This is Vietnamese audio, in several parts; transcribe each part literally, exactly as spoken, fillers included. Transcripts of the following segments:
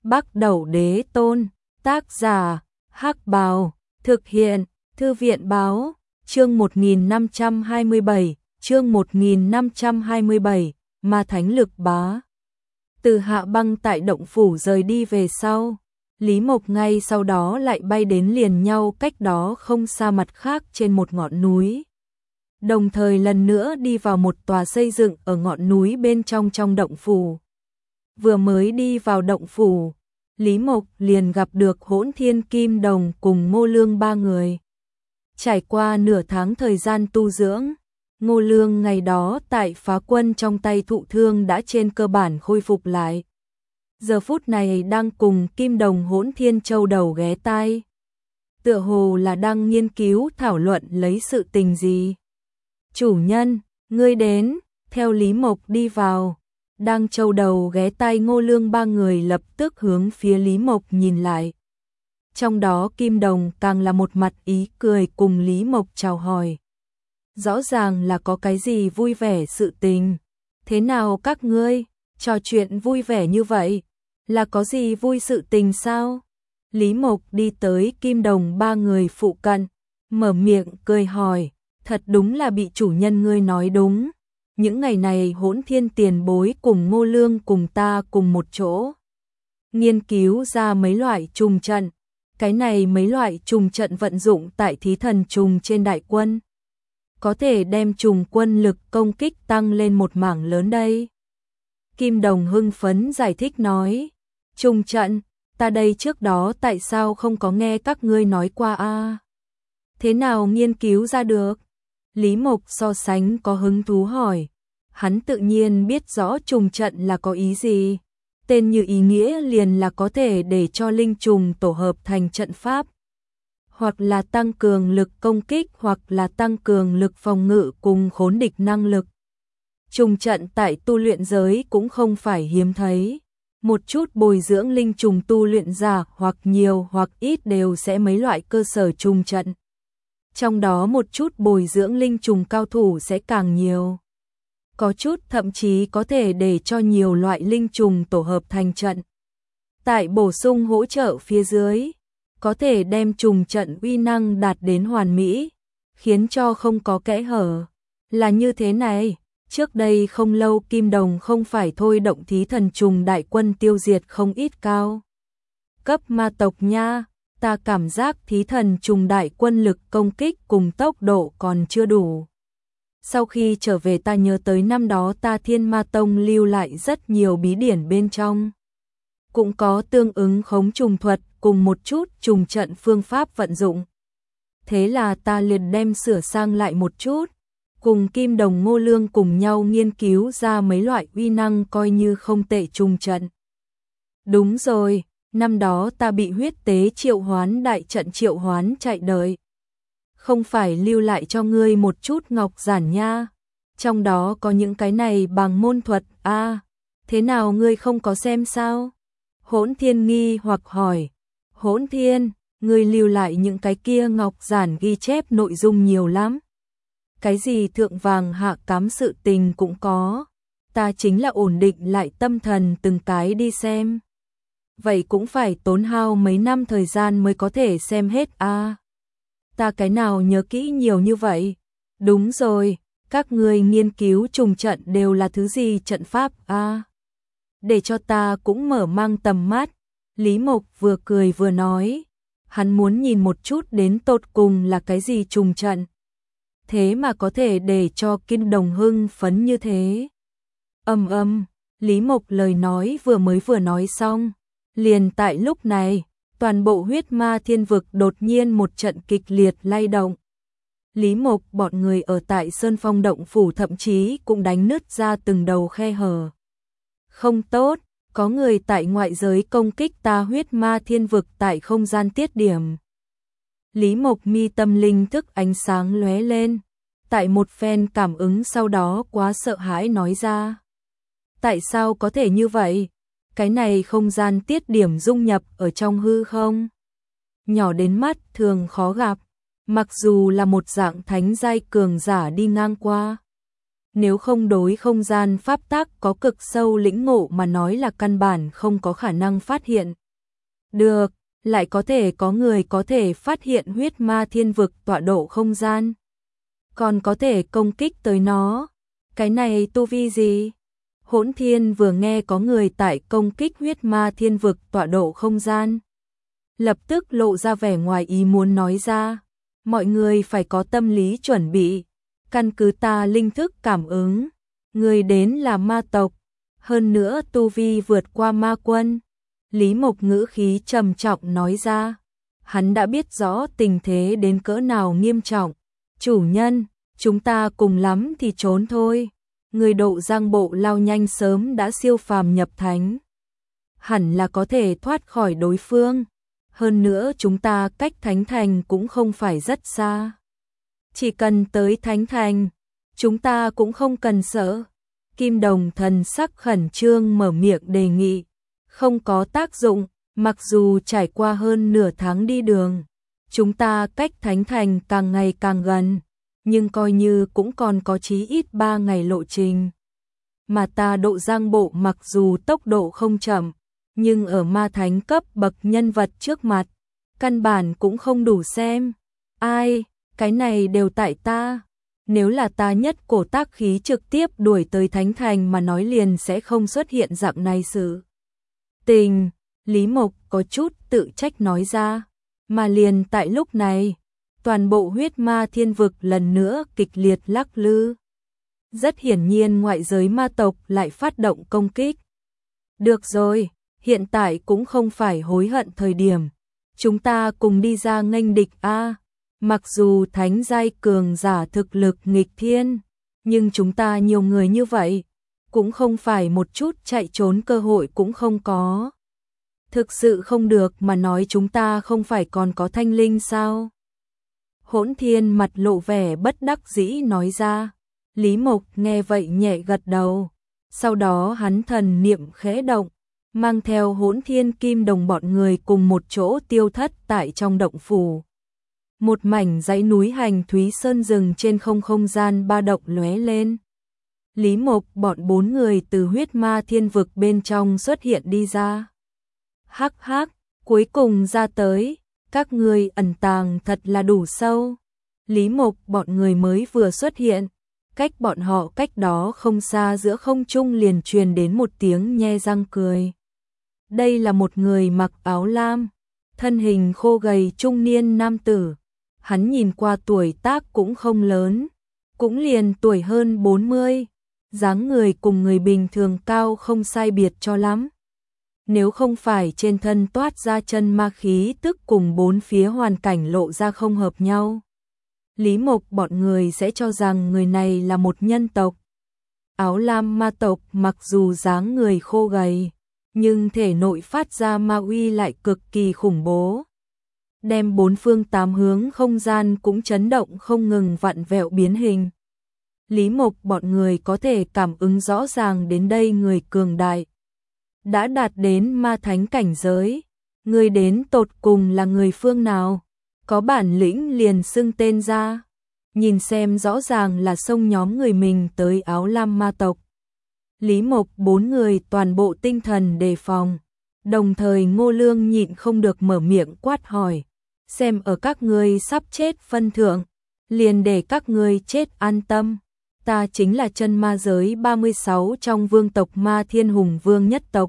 Bắc Đẩu Đế Tôn, tác giả, Hắc Bào, thực hiện, Thư viện báo, chương một nghìn năm trăm hai mươi bảy, chương một nghìn năm trăm hai mươi bảy, Ma Thánh Lực Bá. Từ Hạ Băng tại động phủ rời đi về sau, Lý Mộc ngay sau đó lại bay đến liền nhau cách đó không xa mặt khác trên một ngọn núi. Đồng thời lần nữa đi vào một tòa xây dựng ở ngọn núi bên trong trong động phủ. Vừa mới đi vào động phủ, Lý Mộc liền gặp được Hỗn Thiên Kim Đồng cùng Ngô Lương ba người. Trải qua nửa tháng thời gian tu dưỡng, Ngô Lương ngày đó tại phá quân trong tay thụ thương đã trên cơ bản khôi phục lại. Giờ phút này đang cùng Kim Đồng Hỗn Thiên Châu đầu ghé tai. Tựa hồ là đang nghiên cứu thảo luận lấy sự tình gì. Chủ nhân, ngươi đến, theo Lý Mộc đi vào. Đang châu đầu ghé tai Ngô Lương ba người lập tức hướng phía Lý Mộc nhìn lại. Trong đó Kim Đồng càng là một mặt ý cười cùng Lý Mộc chào hỏi. Rõ ràng là có cái gì vui vẻ sự tình. Thế nào các ngươi, trò chuyện vui vẻ như vậy, là có gì vui sự tình sao? Lý Mộc đi tới Kim Đồng ba người phụ cận, mở miệng cười hỏi, thật đúng là bị chủ nhân ngươi nói đúng. Những ngày này Hỗn Thiên tiền bối cùng Ngô Lương cùng ta cùng một chỗ. Nghiên cứu ra mấy loại trùng trận. Cái này mấy loại trùng trận vận dụng tại thí thần trùng trên đại quân. Có thể đem trùng quân lực công kích tăng lên một mảng lớn đây. Kim Đồng hưng phấn giải thích nói. Trùng trận, ta đây trước đó tại sao không có nghe các ngươi nói qua a? À? Thế nào nghiên cứu ra được? Lý Mộc so sánh có hứng thú hỏi. Hắn tự nhiên biết rõ trùng trận là có ý gì. Tên như ý nghĩa liền là có thể để cho linh trùng tổ hợp thành trận pháp. Hoặc là tăng cường lực công kích hoặc là tăng cường lực phòng ngự cùng khốn địch năng lực. Trùng trận tại tu luyện giới cũng không phải hiếm thấy. Một chút bồi dưỡng linh trùng tu luyện giả hoặc nhiều hoặc ít đều sẽ mấy loại cơ sở trùng trận. Trong đó một chút bồi dưỡng linh trùng cao thủ sẽ càng nhiều. Có chút thậm chí có thể để cho nhiều loại linh trùng tổ hợp thành trận. Tại bổ sung hỗ trợ phía dưới, có thể đem trùng trận uy năng đạt đến hoàn mỹ, khiến cho không có kẽ hở. Là như thế này, trước đây không lâu Kim Đồng không phải thôi động thí thần trùng đại quân tiêu diệt không ít cao cấp ma tộc nha, ta cảm giác thí thần trùng đại quân lực công kích cùng tốc độ còn chưa đủ. Sau khi trở về ta nhớ tới năm đó ta Thiên Ma Tông lưu lại rất nhiều bí điển bên trong. Cũng có tương ứng khống trùng thuật cùng một chút trùng trận phương pháp vận dụng. Thế là ta liền đem sửa sang lại một chút, cùng Kim Đồng Ngô Lương cùng nhau nghiên cứu ra mấy loại uy năng coi như không tệ trùng trận. Đúng rồi, năm đó ta bị huyết tế triệu hoán đại trận triệu hoán chạy đợi. Không phải lưu lại cho ngươi một chút ngọc giản nha. Trong đó có những cái này bằng môn thuật a à, thế nào ngươi không có xem sao? Hỗn Thiên nghi hoặc hỏi. Hỗn Thiên, ngươi lưu lại những cái kia ngọc giản ghi chép nội dung nhiều lắm. Cái gì thượng vàng hạ cám sự tình cũng có. Ta chính là ổn định lại tâm thần từng cái đi xem. Vậy cũng phải tốn hao mấy năm thời gian mới có thể xem hết a. À. Ta cái nào nhớ kỹ nhiều như vậy? Đúng rồi, các ngươi nghiên cứu trùng trận đều là thứ gì trận pháp a? À, để cho ta cũng mở mang tầm mắt. Lý Mộc vừa cười vừa nói, hắn muốn nhìn một chút đến tột cùng là cái gì trùng trận. Thế mà có thể để cho Kim Đồng hưng phấn như thế. Ầm ầm, Lý Mộc lời nói vừa mới vừa nói xong, liền tại lúc này, toàn bộ huyết ma thiên vực đột nhiên một trận kịch liệt lay động. Lý Mộc bọn người ở tại Sơn Phong động phủ thậm chí cũng đánh nứt ra từng đầu khe hở. Không tốt, có người tại ngoại giới công kích ta huyết ma thiên vực tại không gian tiết điểm. Lý Mộc mi tâm linh thức ánh sáng lóe lên, tại một phen cảm ứng sau đó quá sợ hãi nói ra. Tại sao có thể như vậy? Cái này không gian tiết điểm dung nhập ở trong hư không? Nhỏ đến mắt thường khó gặp, mặc dù là một dạng thánh giai cường giả đi ngang qua. Nếu không đối không gian pháp tắc có cực sâu lĩnh ngộ mà nói là căn bản không có khả năng phát hiện được, lại có thể có người có thể phát hiện huyết ma thiên vực tọa độ không gian, còn có thể công kích tới nó. Cái này tu vi gì? Hỗn Thiên vừa nghe có người tại công kích huyết ma thiên vực tọa độ không gian, lập tức lộ ra vẻ ngoài ý muốn nói ra, mọi người phải có tâm lý chuẩn bị, căn cứ ta linh thức cảm ứng, người đến là ma tộc, hơn nữa tu vi vượt qua ma quân. Lý Mộc ngữ khí trầm trọng nói ra, hắn đã biết rõ tình thế đến cỡ nào nghiêm trọng. Chủ nhân, chúng ta cùng lắm thì trốn thôi. Người độ giang bộ lao nhanh sớm đã siêu phàm nhập thánh, hẳn là có thể thoát khỏi đối phương. Hơn nữa chúng ta cách thánh thành cũng không phải rất xa. Chỉ cần tới thánh thành, chúng ta cũng không cần sợ. Kim Đồng thần sắc khẩn trương mở miệng đề nghị. Không có tác dụng, mặc dù trải qua hơn nửa tháng đi đường, chúng ta cách thánh thành càng ngày càng gần, nhưng coi như cũng còn có chí ít ba ngày lộ trình. Mà ta độ giang bộ mặc dù tốc độ không chậm, nhưng ở ma thánh cấp bậc nhân vật trước mặt, căn bản cũng không đủ xem. Ai, cái này đều tại ta. Nếu là ta nhất cổ tác khí trực tiếp đuổi tới thánh thành mà nói liền sẽ không xuất hiện dạng này sự tình. Lý Mộc có chút tự trách nói ra, mà liền tại lúc này, toàn bộ huyết ma thiên vực lần nữa kịch liệt lắc lư. Rất hiển nhiên ngoại giới ma tộc lại phát động công kích. Được rồi, hiện tại cũng không phải hối hận thời điểm. Chúng ta cùng đi ra nghênh địch a. Mặc dù thánh giai cường giả thực lực nghịch thiên, nhưng chúng ta nhiều người như vậy, cũng không phải một chút chạy trốn cơ hội cũng không có. Thực sự không được mà nói chúng ta không phải còn có thanh linh sao? Hỗn Thiên mặt lộ vẻ bất đắc dĩ nói ra. Lý Mộc nghe vậy nhẹ gật đầu. Sau đó hắn thần niệm khẽ động, mang theo Hỗn Thiên Kim Đồng bọn người cùng một chỗ tiêu thất tại trong động phủ. Một mảnh dãy núi Hành Thúy Sơn rừng trên không không gian ba động lóe lên. Lý Mộc bọn bốn người từ huyết ma thiên vực bên trong xuất hiện đi ra. Hắc hắc, cuối cùng ra tới, các ngươi ẩn tàng thật là đủ sâu. Lý Mộc bọn người mới vừa xuất hiện, cách bọn họ cách đó không xa giữa không trung liền truyền đến một tiếng nhe răng cười. Đây là một người mặc áo lam, thân hình khô gầy trung niên nam tử. Hắn nhìn qua tuổi tác cũng không lớn, cũng liền tuổi hơn bốn mươi, dáng người cùng người bình thường cao không sai biệt cho lắm. Nếu không phải trên thân toát ra chân ma khí tức cùng bốn phía hoàn cảnh lộ ra không hợp nhau, Lý Mộc bọn người sẽ cho rằng người này là một nhân tộc. Áo lam ma tộc mặc dù dáng người khô gầy, nhưng thể nội phát ra ma uy lại cực kỳ khủng bố. Đem bốn phương tám hướng không gian cũng chấn động không ngừng vặn vẹo biến hình. Lý Mộc bọn người có thể cảm ứng rõ ràng đến đây người cường đại đã đạt đến ma thánh cảnh giới. Người đến tột cùng là người phương nào? Có bản lĩnh liền xưng tên ra. Nhìn xem rõ ràng là xông nhóm người mình tới áo lam ma tộc. Lý Mộc bốn người toàn bộ tinh thần đề phòng. Đồng thời Ngô Lương nhịn không được mở miệng quát hỏi. Xem ở các ngươi sắp chết phân thượng, liền để các ngươi chết an tâm. Ta chính là chân ma giới ba mươi sáu trong vương tộc Ma Thiên Hùng Vương nhất tộc.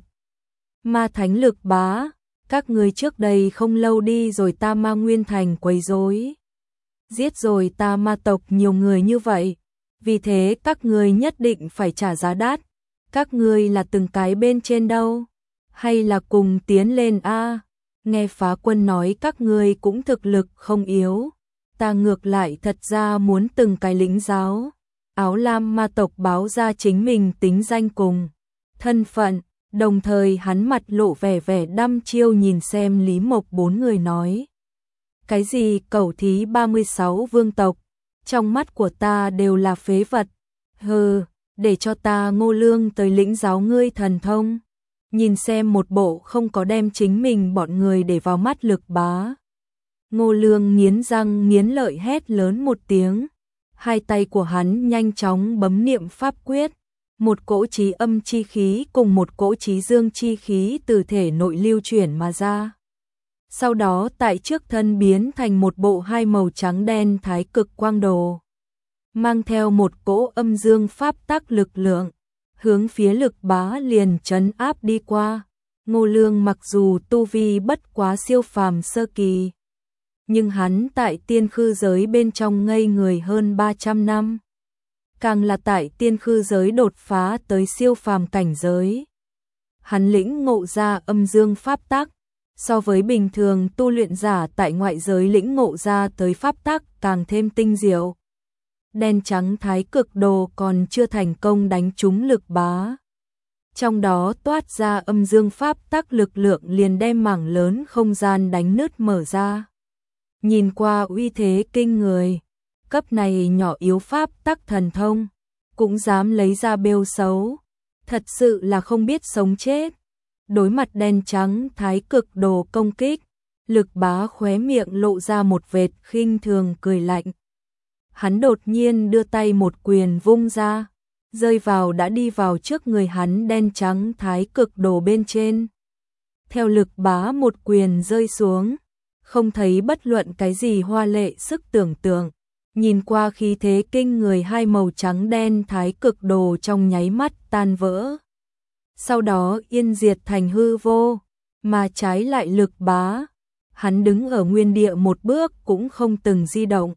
Ma thánh lực bá, các ngươi trước đây không lâu đi rồi ta Ma Nguyên Thành quấy rối. Giết rồi ta ma tộc nhiều người như vậy, vì thế các ngươi nhất định phải trả giá đắt. Các ngươi là từng cái bên trên đâu, hay là cùng tiến lên a? Nghe Phá Quân nói các ngươi cũng thực lực không yếu, ta ngược lại thật ra muốn từng cái lĩnh giáo. Áo lam ma tộc báo ra chính mình tính danh cùng thân phận, đồng thời hắn mặt lộ vẻ vẻ đăm chiêu nhìn xem Lý Mộc bốn người nói. Cái gì cẩu thí ba mươi sáu vương tộc, trong mắt của ta đều là phế vật. Hừ, để cho ta Ngô Lương tới lĩnh giáo ngươi thần thông. Nhìn xem một bộ không có đem chính mình bọn người để vào mắt lực bá. Ngô Lương nghiến răng nghiến lợi hét lớn một tiếng. Hai tay của hắn nhanh chóng bấm niệm pháp quyết, một cỗ trí âm chi khí cùng một cỗ trí dương chi khí từ thể nội lưu chuyển mà ra. Sau đó tại trước thân biến thành một bộ hai màu trắng đen thái cực quang đồ, mang theo một cỗ âm dương pháp tắc lực lượng, hướng phía Lực Bá liền trấn áp đi qua. Ngô Lương mặc dù tu vi bất quá siêu phàm sơ kỳ, nhưng hắn tại tiên khư giới bên trong ngây người hơn ba trăm năm. Càng là tại tiên khư giới đột phá tới siêu phàm cảnh giới. Hắn lĩnh ngộ ra âm dương pháp tắc, so với bình thường tu luyện giả tại ngoại giới lĩnh ngộ ra tới pháp tắc càng thêm tinh diệu. Đen trắng thái cực đồ còn chưa thành công đánh trúng Lực Bá. Trong đó toát ra âm dương pháp tắc lực lượng liền đem mảng lớn không gian đánh nứt mở ra. Nhìn qua uy thế kinh người, cấp này nhỏ yếu pháp tắc thần thông, cũng dám lấy ra bêu xấu, thật sự là không biết sống chết. Đối mặt đen trắng thái cực đồ công kích, Lực Bá khóe miệng lộ ra một vệt khinh thường cười lạnh. Hắn đột nhiên đưa tay một quyền vung ra, rơi vào đã đi vào trước người hắn đen trắng thái cực đồ bên trên. Theo Lực Bá một quyền rơi xuống, không thấy bất luận cái gì hoa lệ sức tưởng tượng, nhìn qua khí thế kinh người hai màu trắng đen thái cực đồ trong nháy mắt tan vỡ. Sau đó yên diệt thành hư vô, mà trái lại Lực Bá, hắn đứng ở nguyên địa một bước cũng không từng di động.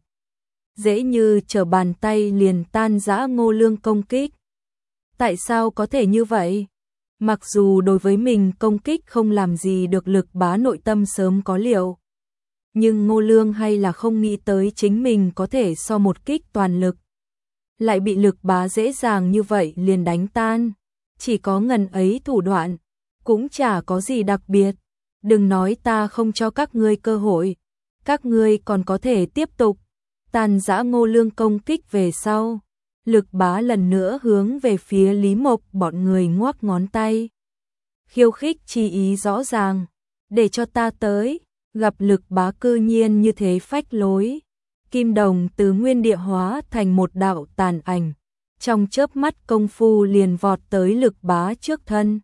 Dễ như trở bàn tay liền tan rã Ngô Lương công kích. Tại sao có thể như vậy? Mặc dù đối với mình công kích không làm gì được Lực Bá nội tâm sớm có liệu, nhưng Ngô Lương hay là không nghĩ tới chính mình có thể so một kích toàn lực, lại bị Lực Bá dễ dàng như vậy liền đánh tan. Chỉ có ngần ấy thủ đoạn, cũng chả có gì đặc biệt. Đừng nói ta không cho các ngươi cơ hội, các ngươi còn có thể tiếp tục. Tàn dã Ngô Lương công kích về sau, Lực Bá lần nữa hướng về phía Lý Mộc bọn người ngoắc ngón tay. Khiêu khích chi ý rõ ràng, để cho ta tới. Gặp Lực Bá cư nhiên như thế phách lối, kim đồng từ nguyên địa hóa thành một đạo tàn ảnh, trong chớp mắt công phu liền vọt tới Lực Bá trước thân.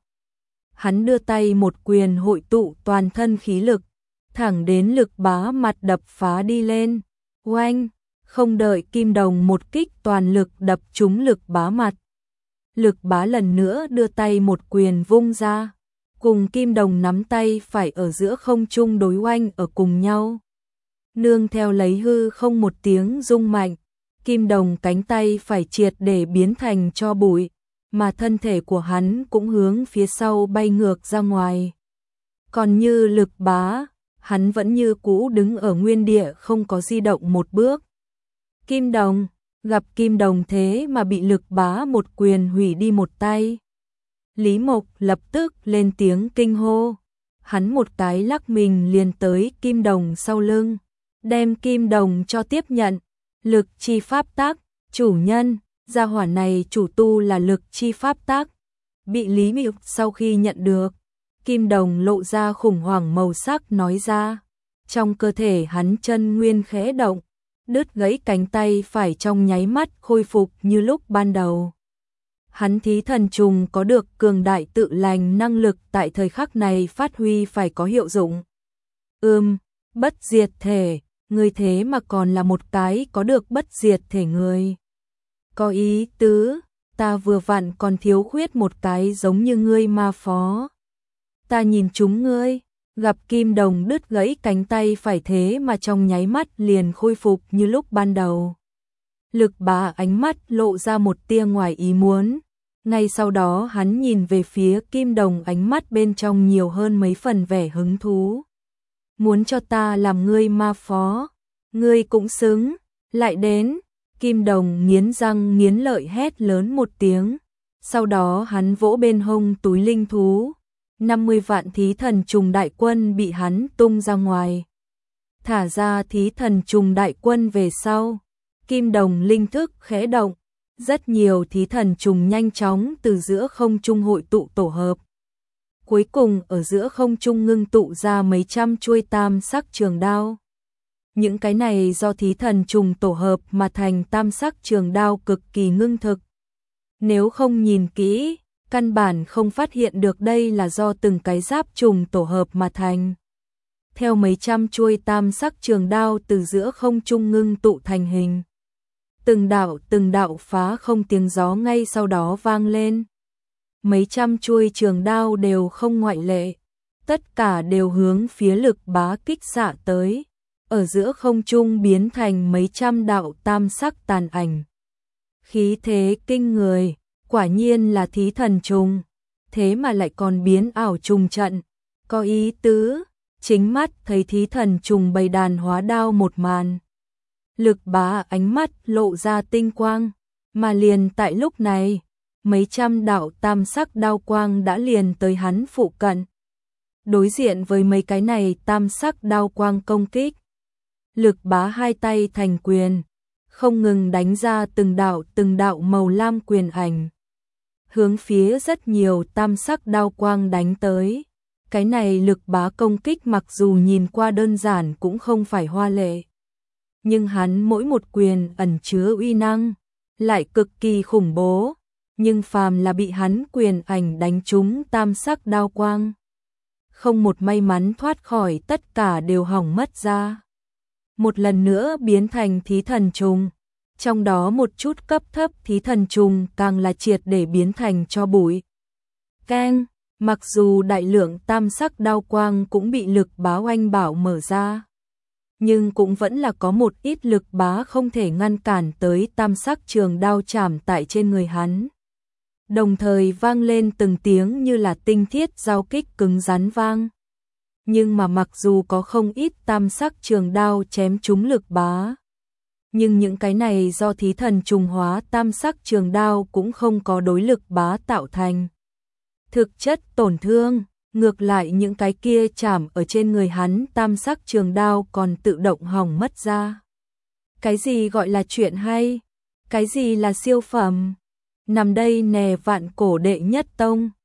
Hắn đưa tay một quyền hội tụ toàn thân khí lực, thẳng đến Lực Bá mặt đập phá đi lên. Oanh, không đợi kim đồng một kích toàn lực đập trúng Lực Bá mặt, Lực Bá lần nữa đưa tay một quyền vung ra, cùng kim đồng nắm tay phải ở giữa không trung đối oanh ở cùng nhau. Nương theo lấy hư không một tiếng rung mạnh, kim đồng cánh tay phải triệt để biến thành tro bụi, mà thân thể của hắn cũng hướng phía sau bay ngược ra ngoài. Còn như Lực Bá, hắn vẫn như cũ đứng ở nguyên địa không có di động một bước. Kim đồng, gặp kim đồng thế mà bị Lực Bá một quyền hủy đi một tay. Lý Mộc lập tức lên tiếng kinh hô, hắn một cái lắc mình liền tới kim đồng sau lưng, đem kim đồng cho tiếp nhận. Lực chi pháp tắc, chủ nhân, gia hỏa này chủ tu là lực chi pháp tắc. Bị Lý Mộc sau khi nhận được, kim đồng lộ ra khủng hoảng màu sắc nói ra. Trong cơ thể hắn chân nguyên khẽ động, đứt gãy cánh tay phải trong nháy mắt khôi phục như lúc ban đầu. Hắn thí thần trùng có được cường đại tự lành năng lực tại thời khắc này phát huy phải có hiệu dụng. Ừm, bất diệt thể, người thế mà còn là một cái có được bất diệt thể người. Có ý tứ, ta vừa vặn còn thiếu khuyết một cái giống như ngươi ma phó. Ta nhìn chúng ngươi, gặp kim đồng đứt gãy cánh tay phải thế mà trong nháy mắt liền khôi phục như lúc ban đầu. Lực Bá ánh mắt lộ ra một tia ngoài ý muốn. Ngay sau đó hắn nhìn về phía kim đồng, ánh mắt bên trong nhiều hơn mấy phần vẻ hứng thú. Muốn cho ta làm ngươi ma phó, ngươi cũng xứng, lại đến. Kim đồng nghiến răng nghiến lợi hét lớn một tiếng. Sau đó hắn vỗ bên hông túi linh thú. năm mươi vạn thí thần trùng đại quân bị hắn tung ra ngoài. Thả ra thí thần trùng đại quân về sau, kim đồng linh thức khẽ động. Rất nhiều thí thần trùng nhanh chóng từ giữa không trung hội tụ tổ hợp. Cuối cùng ở giữa không trung ngưng tụ ra mấy trăm chuôi tam sắc trường đao. Những cái này do thí thần trùng tổ hợp mà thành tam sắc trường đao cực kỳ ngưng thực. Nếu không nhìn kỹ, căn bản không phát hiện được đây là do từng cái giáp trùng tổ hợp mà thành. Theo mấy trăm chuôi tam sắc trường đao từ giữa không trung ngưng tụ thành hình. Từng đạo từng đạo phá không tiếng gió ngay sau đó vang lên. Mấy trăm chuôi trường đao đều không ngoại lệ. Tất cả đều hướng phía Lực Bá kích xạ tới. Ở giữa không trung biến thành mấy trăm đạo tam sắc tàn ảnh. Khí thế kinh người, quả nhiên là thí thần trùng. Thế mà lại còn biến ảo trùng trận. Có ý tứ, chính mắt thấy thí thần trùng bầy đàn hóa đao một màn. Lực Bá ánh mắt lộ ra tinh quang, mà liền tại lúc này, mấy trăm đạo tam sắc đao quang đã liền tới hắn phụ cận. Đối diện với mấy cái này tam sắc đao quang công kích, Lực Bá hai tay thành quyền, không ngừng đánh ra từng đạo từng đạo màu lam quyền ảnh, hướng phía rất nhiều tam sắc đao quang đánh tới. Cái này Lực Bá công kích mặc dù nhìn qua đơn giản cũng không phải hoa lệ, nhưng hắn mỗi một quyền ẩn chứa uy năng, lại cực kỳ khủng bố, nhưng phàm là bị hắn quyền ảnh đánh trúng tam sắc đao quang, không một may mắn thoát khỏi, tất cả đều hỏng mất ra. Một lần nữa biến thành thí thần trùng, trong đó một chút cấp thấp thí thần trùng càng là triệt để biến thành tro bụi. Keng, mặc dù đại lượng tam sắc đao quang cũng bị Lực Bá oanh bảo mở ra, nhưng cũng vẫn là có một ít Lực Bá không thể ngăn cản tới tam sắc trường đao chạm tại trên người hắn. Đồng thời vang lên từng tiếng như là tinh thiết giao kích cứng rắn vang. Nhưng mà mặc dù có không ít tam sắc trường đao chém trúng Lực Bá, nhưng những cái này do thí thần trùng hóa tam sắc trường đao cũng không có đối Lực Bá tạo thành thực chất tổn thương, ngược lại những cái kia chạm ở trên người hắn tam sắc trường đao còn tự động hỏng mất ra. Cái gì gọi là chuyện hay? Cái gì là siêu phẩm? Nằm đây nè Vạn Cổ đệ nhất tông.